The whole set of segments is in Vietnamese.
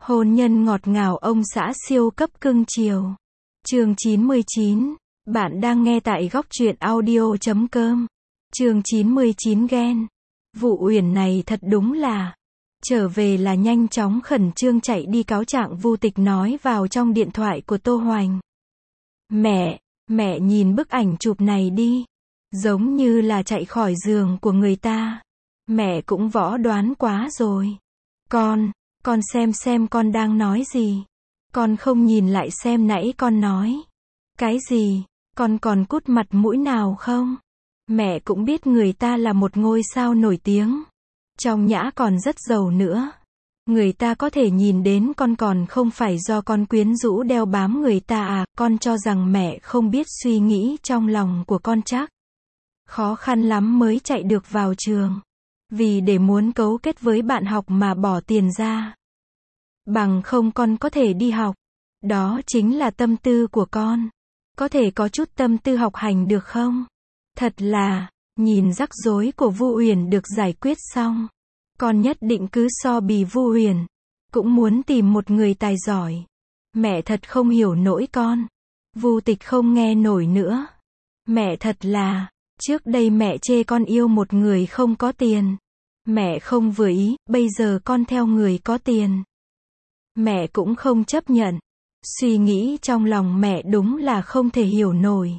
Hôn nhân ngọt ngào ông xã siêu cấp cưng chiều. Chương 99. Bạn đang nghe tại góc truyện audio.com. Chương 99 ghen. Vụ Uyển này thật đúng là. Trở về là nhanh chóng khẩn trương chạy đi cáo trạng Vu Tịch nói vào trong điện thoại của Tô Hoành. Mẹ nhìn bức ảnh chụp này đi. Giống như là chạy khỏi giường của người ta. Mẹ cũng võ đoán quá rồi. Con xem con đang nói gì. Con không nhìn lại xem nãy con nói. Cái gì, con còn cút mặt mũi nào không? Mẹ cũng biết người ta là một ngôi sao nổi tiếng. Trong nhã còn rất giàu nữa. Người ta có thể nhìn đến con còn không phải do con quyến rũ đeo bám người ta à, con cho rằng mẹ không biết suy nghĩ trong lòng của con chắc. Khó khăn lắm mới chạy được vào trường. Vì để muốn cấu kết với bạn học mà bỏ tiền ra. Bằng không con có thể đi học. Đó chính là tâm tư của con. Có thể có chút tâm tư học hành được không? Thật là, nhìn rắc rối của Vu Uyển được giải quyết xong. Con nhất định cứ so bì Vu Uyển. Cũng muốn tìm một người tài giỏi. Mẹ thật không hiểu nổi con. Vu Tịch không nghe nổi nữa. Mẹ thật là, trước đây mẹ chê con yêu một người không có tiền. Mẹ không vừa ý, bây giờ con theo người có tiền. Mẹ cũng không chấp nhận. Suy nghĩ trong lòng mẹ đúng là không thể hiểu nổi.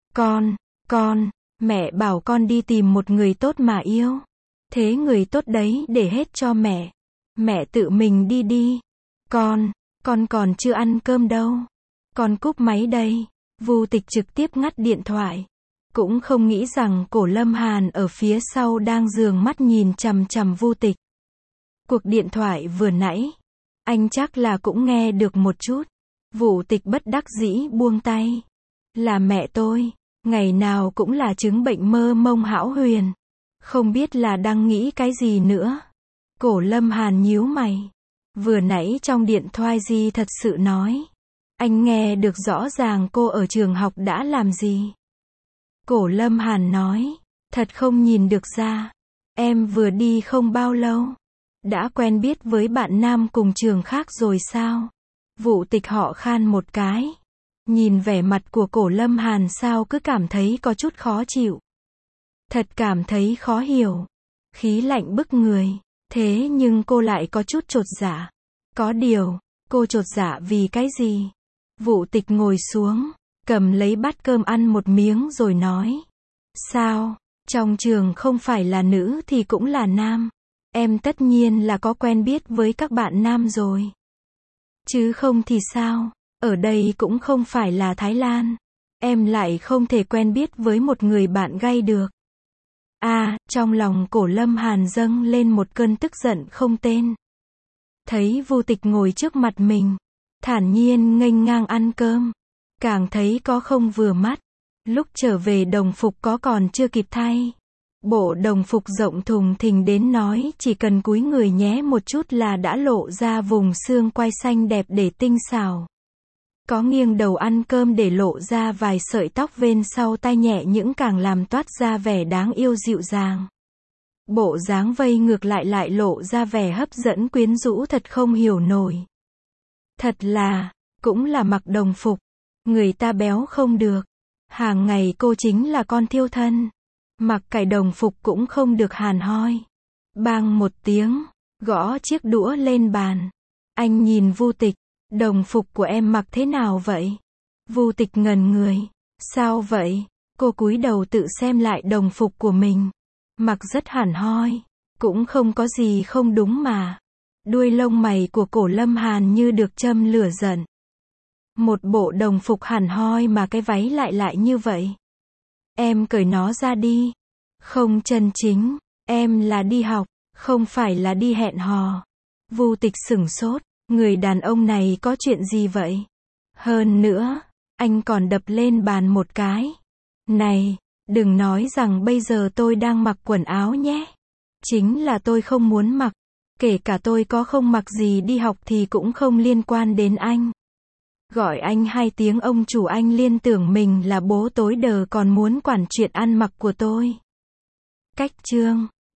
Mẹ bảo con đi tìm một người tốt mà yêu. Thế người tốt đấy để hết cho mẹ. Mẹ tự mình đi đi. Con còn chưa ăn cơm đâu. Con cúp máy đây. Vu Tịch trực tiếp ngắt điện thoại. Cũng không nghĩ rằng Cổ Lâm Hàn ở phía sau đang giương mắt nhìn chằm chằm Vu Tịch. Cuộc điện thoại vừa nãy, anh chắc là cũng nghe được một chút. Vu Tịch bất đắc dĩ buông tay. Là mẹ tôi, ngày nào cũng là chứng bệnh mơ mông hão huyền. Không biết là đang nghĩ cái gì nữa. Cổ Lâm Hàn nhíu mày. Vừa nãy trong điện thoại gì thật sự nói. Anh nghe được rõ ràng cô ở trường học đã làm gì. Cổ Lâm Hàn nói. Thật không nhìn được ra. Em vừa đi không bao lâu. Đã quen biết với bạn nam cùng trường khác rồi sao? Vu Tịch họ khan một cái. Nhìn vẻ mặt của Cổ Lâm Hàn sao cứ cảm thấy có chút khó chịu. Thật cảm thấy khó hiểu. Khí lạnh bức người. Thế nhưng cô lại có chút chột dạ. Có điều, cô chột dạ vì cái gì? Vu Tịch ngồi xuống, cầm lấy bát cơm ăn một miếng rồi nói. Sao, trong trường không phải là nữ thì cũng là nam. Em tất nhiên là có quen biết với các bạn nam rồi. Chứ không thì sao, ở đây cũng không phải là Thái Lan. Em lại không thể quen biết với một người bạn gay được. Trong lòng Cổ Lâm Hàn dâng lên một cơn tức giận không tên. Thấy Vu Tịch ngồi trước mặt mình, thản nhiên nghênh ngang ăn cơm. Càng thấy có không vừa mắt. Lúc trở về đồng phục có còn chưa kịp thay. Bộ đồng phục rộng thùng thình đến nói chỉ cần cúi người nhé một chút là đã lộ ra vùng xương quai xanh đẹp để tinh xảo. Có nghiêng đầu ăn cơm để lộ ra vài sợi tóc vên sau tai nhẹ những càng làm toát ra vẻ đáng yêu dịu dàng. Bộ dáng vây ngược lại lộ ra vẻ hấp dẫn quyến rũ thật không hiểu nổi. Thật là, cũng là mặc đồng phục. Người ta béo không được. Hàng ngày cô chính là con thiêu thân. Mặc cài đồng phục cũng không được hàn hoi. Bang một tiếng, gõ chiếc đũa lên bàn. Anh nhìn Vu Tịch, đồng phục của em mặc thế nào vậy? Vu Tịch ngẩn người. Sao vậy? Cô cúi đầu tự xem lại đồng phục của mình. Mặc rất hàn hoi. Cũng không có gì không đúng mà. Đuôi lông mày của Cổ Lâm Hàn như được châm lửa giận. Một bộ đồng phục hàn hoi mà cái váy lại như vậy. Em cởi nó ra đi. Không chân chính. Em là đi học, không phải là đi hẹn hò. Vu Tịch sửng sốt. Người đàn ông này có chuyện gì vậy? Hơn nữa, anh còn đập lên bàn một cái. Này, đừng nói rằng bây giờ tôi đang mặc quần áo nhé. Chính là tôi không muốn mặc. Kể cả tôi có không mặc gì đi học thì cũng không liên quan đến anh. Gọi anh 2 tiếng ông chủ anh liên tưởng mình là bố tối đờ còn muốn quản chuyện ăn mặc của tôi. Cách chương